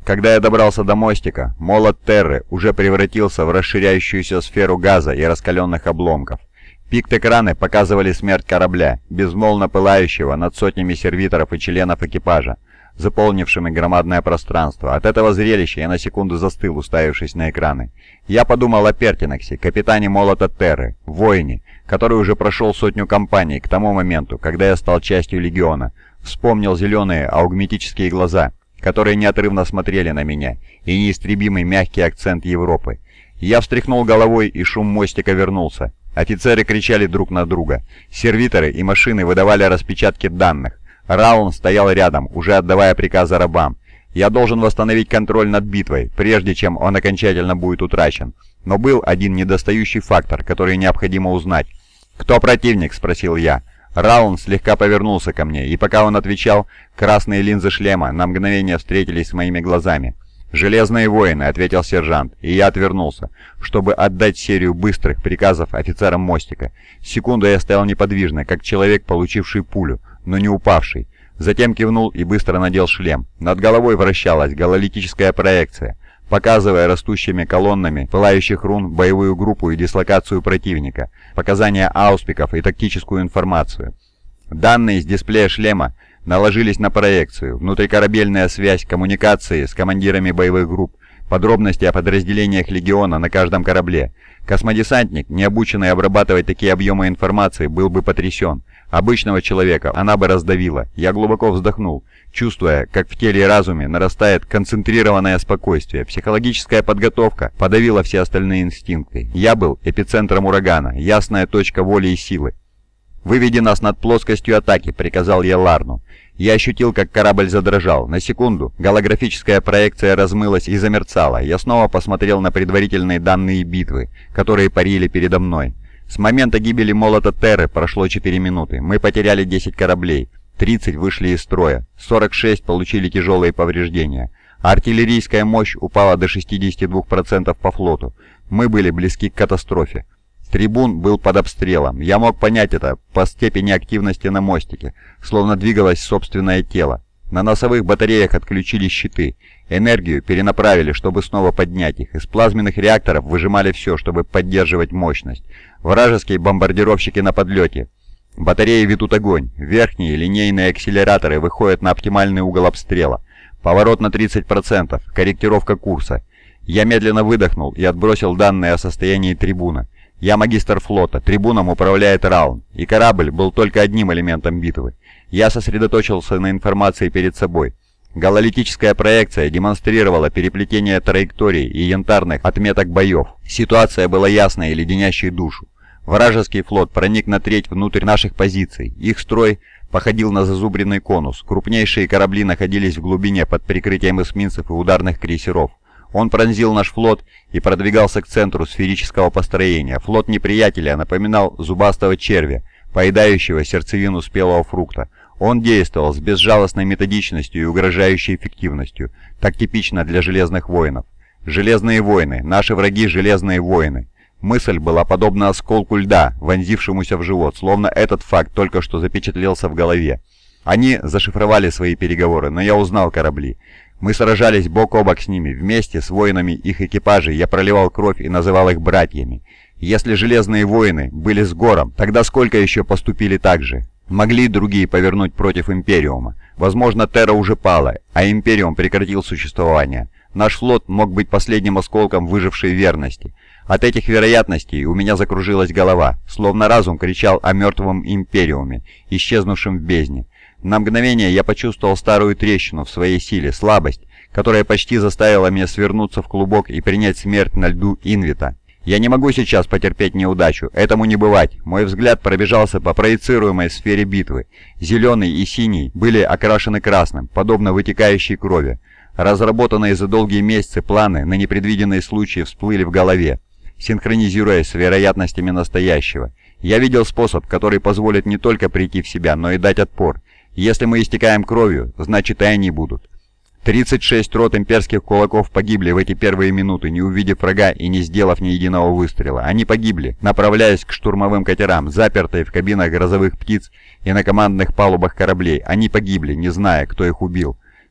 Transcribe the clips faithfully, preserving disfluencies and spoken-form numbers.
Когда я добрался до мостика, молот Терры уже превратился в расширяющуюся сферу газа и раскаленных обломков. Пикт-экраны показывали смерть корабля, безмолвно пылающего над сотнями сервиторов и членов экипажа, заполнившими громадное пространство. От этого зрелища я на секунду застыл, уставившись на экраны. Я подумал о Пертинаксе, капитане молота Терры, воине, который уже прошел сотню кампаний к тому моменту, когда я стал частью Легиона. Вспомнил зеленые аугметические глаза, которые неотрывно смотрели на меня, и неистребимый мягкий акцент Европы. Я встряхнул головой, и шум мостика вернулся. Офицеры кричали друг на друга. Сервиторы и машины выдавали распечатки данных. Раун стоял рядом, уже отдавая приказы рабам. Я должен восстановить контроль над битвой, прежде чем он окончательно будет утрачен. Но был один недостающий фактор, который необходимо узнать. «Кто противник?» – спросил я. Раун слегка повернулся ко мне, и пока он отвечал, красные линзы шлема на мгновение встретились с моими глазами. «Железные воины», — ответил сержант, и я отвернулся, чтобы отдать серию быстрых приказов офицерам мостика. Секунду я стоял неподвижно, как человек, получивший пулю, но не упавший. Затем кивнул и быстро надел шлем. Над головой вращалась гололитическая проекция, показывая растущими колоннами пылающих рун боевую группу и дислокацию противника, показания ауспиков и тактическую информацию. Данные с дисплея шлема наложились на проекцию, внутрикорабельная связь, коммуникации с командирами боевых групп, подробности о подразделениях Легиона на каждом корабле. Космодесантник, не обученный обрабатывать такие объемы информации, был бы потрясен. Обычного человека она бы раздавила. Я глубоко вздохнул, чувствуя, как в теле и разуме нарастает концентрированное спокойствие. Психологическая подготовка подавила все остальные инстинкты. Я был эпицентром урагана, ясная точка воли и силы. «Выведи нас над плоскостью атаки», — приказал я Ларну. Я ощутил, как корабль задрожал. На секунду голографическая проекция размылась и замерцала. Я снова посмотрел на предварительные данные битвы, которые парили передо мной. С момента гибели молота Терры прошло четыре минуты. Мы потеряли десять кораблей. тридцать вышли из строя. сорок шесть получили тяжелые повреждения. Артиллерийская мощь упала до шестидесяти двух процентов по флоту. Мы были близки к катастрофе. Трибун был под обстрелом. Я мог понять это по степени активности на мостике, словно двигалось собственное тело. На носовых батареях отключили щиты. Энергию перенаправили, чтобы снова поднять их. Из плазменных реакторов выжимали все, чтобы поддерживать мощность. Вражеские бомбардировщики на подлете. Батареи ведут огонь. Верхние линейные акселераторы выходят на оптимальный угол обстрела. Поворот на тридцать процентов. Корректировка курса. Я медленно выдохнул и отбросил данные о состоянии трибуна. Я магистр флота, трибуном управляет Раун, и корабль был только одним элементом битвы. Я сосредоточился на информации перед собой. Гололитическая проекция демонстрировала переплетение траекторий и янтарных отметок боев. Ситуация была ясной и леденящей душу. Вражеский флот проник на треть внутрь наших позиций. Их строй походил на зазубренный конус. Крупнейшие корабли находились в глубине под прикрытием эсминцев и ударных крейсеров. Он пронзил наш флот и продвигался к центру сферического построения. Флот неприятеля напоминал зубастого червя, поедающего сердцевину спелого фрукта. Он действовал с безжалостной методичностью и угрожающей эффективностью, так типично для Железных воинов. Железные воины, наши враги Железные воины. Мысль была подобна осколку льда, вонзившемуся в живот, словно этот факт только что запечатлелся в голове. Они зашифровали свои переговоры, но я узнал корабли. Мы сражались бок о бок с ними, вместе с воинами их экипажей я проливал кровь и называл их братьями. Если Железные воины были с Гором, тогда сколько еще поступили так же? Могли другие повернуть против Империума? Возможно, Терра уже пала, а Империум прекратил существование. Наш флот мог быть последним осколком выжившей верности. От этих вероятностей у меня закружилась голова, словно разум кричал о мертвом Империуме, исчезнувшем в бездне. На мгновение я почувствовал старую трещину в своей силе, слабость, которая почти заставила меня свернуться в клубок и принять смерть на льду Инвита. Я не могу сейчас потерпеть неудачу, этому не бывать. Мой взгляд пробежался по проецируемой сфере битвы. Зеленый и синий были окрашены красным, подобно вытекающей крови. Разработанные за долгие месяцы планы на непредвиденные случаи всплыли в голове, синхронизируясь с вероятностями настоящего. Я видел способ, который позволит не только прийти в себя, но и дать отпор. Если мы истекаем кровью, значит и они будут. тридцать шесть рот имперских кулаков погибли в эти первые минуты, не увидев врага и не сделав ни единого выстрела. Они погибли, направляясь к штурмовым катерам, запертые в кабинах грозовых птиц и на командных палубах кораблей. Они погибли, не зная, кто их убил.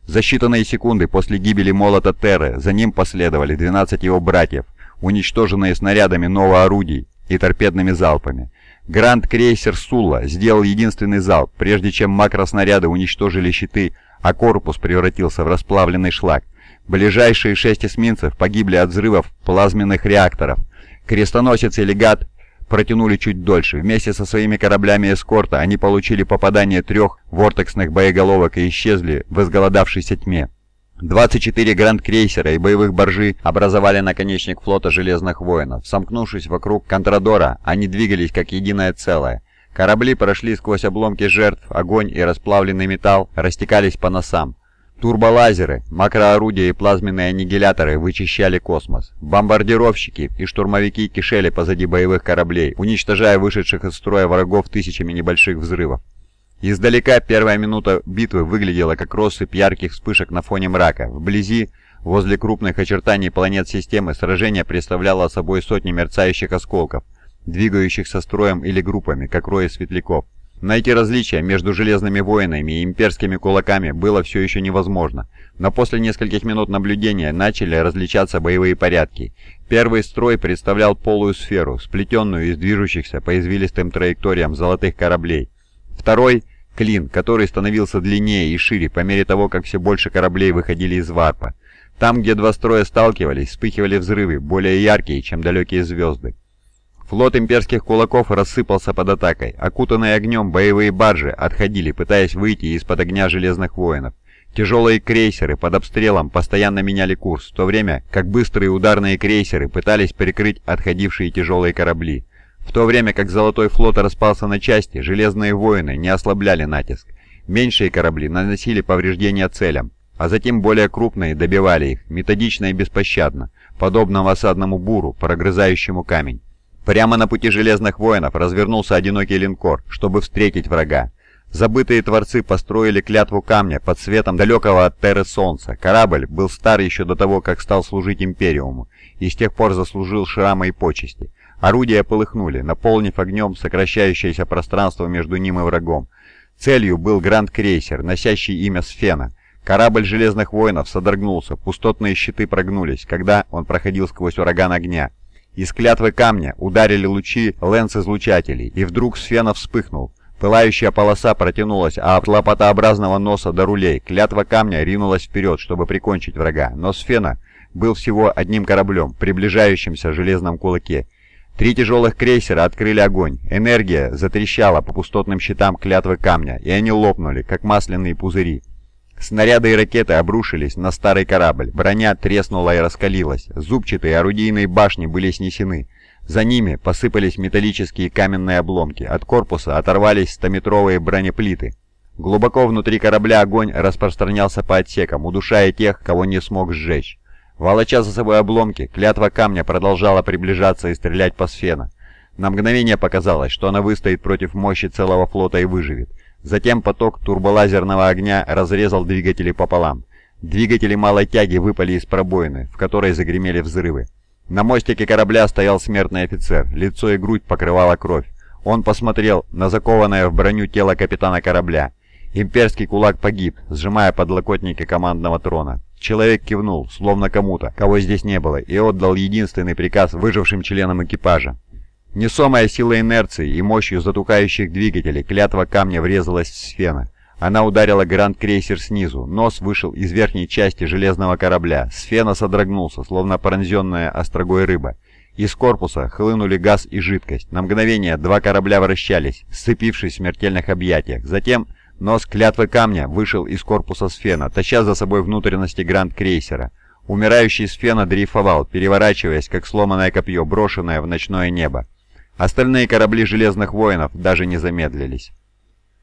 За считанные секунды после гибели молота Терры за ним последовали двенадцать его братьев, уничтоженные снарядами новоорудий и торпедными залпами. Гранд-крейсер «Сулла» сделал единственный залп, прежде чем макроснаряды уничтожили щиты, а корпус превратился в расплавленный шлак. Ближайшие шесть эсминцев погибли от взрывов плазменных реакторов. Крестоносец и легат протянули чуть дольше. Вместе со своими кораблями эскорта они получили попадание трех вортексных боеголовок и исчезли в изголодавшейся тьме. двадцать четыре гранд-крейсера и боевых баржи образовали наконечник флота Железных Воинов. Сомкнувшись вокруг Контрадора, они двигались как единое целое. Корабли прошли сквозь обломки жертв, огонь и расплавленный металл растекались по носам. Турболазеры, макроорудия и плазменные аннигиляторы вычищали космос. Бомбардировщики и штурмовики кишели позади боевых кораблей, уничтожая вышедших из строя врагов тысячами небольших взрывов. Издалека первая минута битвы выглядела как россыпь ярких вспышек на фоне мрака. Вблизи, возле крупных очертаний планет системы, сражение представляло собой сотни мерцающих осколков, двигающихся строем или группами, как рои светляков. Найти различия между Железными Воинами и имперскими кулаками было все еще невозможно, но после нескольких минут наблюдения начали различаться боевые порядки. Первый строй представлял полую сферу, сплетенную из движущихся по извилистым траекториям золотых кораблей. Второй — клин, который становился длиннее и шире по мере того, как все больше кораблей выходили из варпа. Там, где два строя сталкивались, вспыхивали взрывы, более яркие, чем далекие звезды. Флот имперских кулаков рассыпался под атакой. Окутанные огнем боевые баржи отходили, пытаясь выйти из-под огня Железных Воинов. Тяжелые крейсеры под обстрелом постоянно меняли курс, в то время как быстрые ударные крейсеры пытались прикрыть отходившие тяжелые корабли. В то время как Золотой флот распался на части, Железные Воины не ослабляли натиск. Меньшие корабли наносили повреждения целям, а затем более крупные добивали их, методично и беспощадно, подобно осадному буру, прогрызающему камень. Прямо на пути Железных Воинов развернулся одинокий линкор, чтобы встретить врага. Забытые творцы построили клятву камня под светом далекого от Терры солнца. Корабль был стар еще до того, как стал служить Империуму, и с тех пор заслужил шрамы и почести. Орудия полыхнули, наполнив огнем сокращающееся пространство между ним и врагом. Целью был гранд-крейсер, носящий имя Сфена. Корабль Железных Воинов содрогнулся, пустотные щиты прогнулись, когда он проходил сквозь ураган огня. Из клятвы камня ударили лучи лэнс-излучателей, и вдруг Сфена вспыхнул. Пылающая полоса протянулась от лопатообразного носа до рулей. Клятва камня ринулась вперед, чтобы прикончить врага, но Сфена был всего одним кораблем, приближающимся в железном кулаке. Три тяжелых крейсера открыли огонь. Энергия затрещала по пустотным щитам клятвы камня, и они лопнули, как масляные пузыри. Снаряды и ракеты обрушились на старый корабль, броня треснула и раскалилась, зубчатые орудийные башни были снесены. За ними посыпались металлические каменные обломки, от корпуса оторвались стометровые бронеплиты. Глубоко внутри корабля огонь распространялся по отсекам, удушая тех, кого не смог сжечь. Волоча за собой обломки, клятва камня продолжала приближаться и стрелять по Сфена. На мгновение показалось, что она выстоит против мощи целого флота и выживет. Затем поток турболазерного огня разрезал двигатели пополам. Двигатели малой тяги выпали из пробоины, в которой загремели взрывы. На мостике корабля стоял смертный офицер, лицо и грудь покрывала кровь. Он посмотрел на закованное в броню тело капитана корабля. Имперский кулак погиб, сжимая подлокотники командного трона. Человек кивнул, словно кому-то, кого здесь не было, и отдал единственный приказ выжившим членам экипажа. Несомая силой инерции и мощью затухающих двигателей, клятва камня врезалась в Сфена. Она ударила гранд-крейсер снизу, нос вышел из верхней части железного корабля. Сфена содрогнулся, словно пронзенная острогой рыба. Из корпуса хлынули газ и жидкость. На мгновение два корабля вращались, сцепившись в смертельных объятиях. Затем нос клятвы камня вышел из корпуса Сфена, таща за собой внутренности гранд-крейсера. Умирающий Сфена дрейфовал, переворачиваясь, как сломанное копье, брошенное в ночное небо. Остальные корабли Железных Воинов даже не замедлились.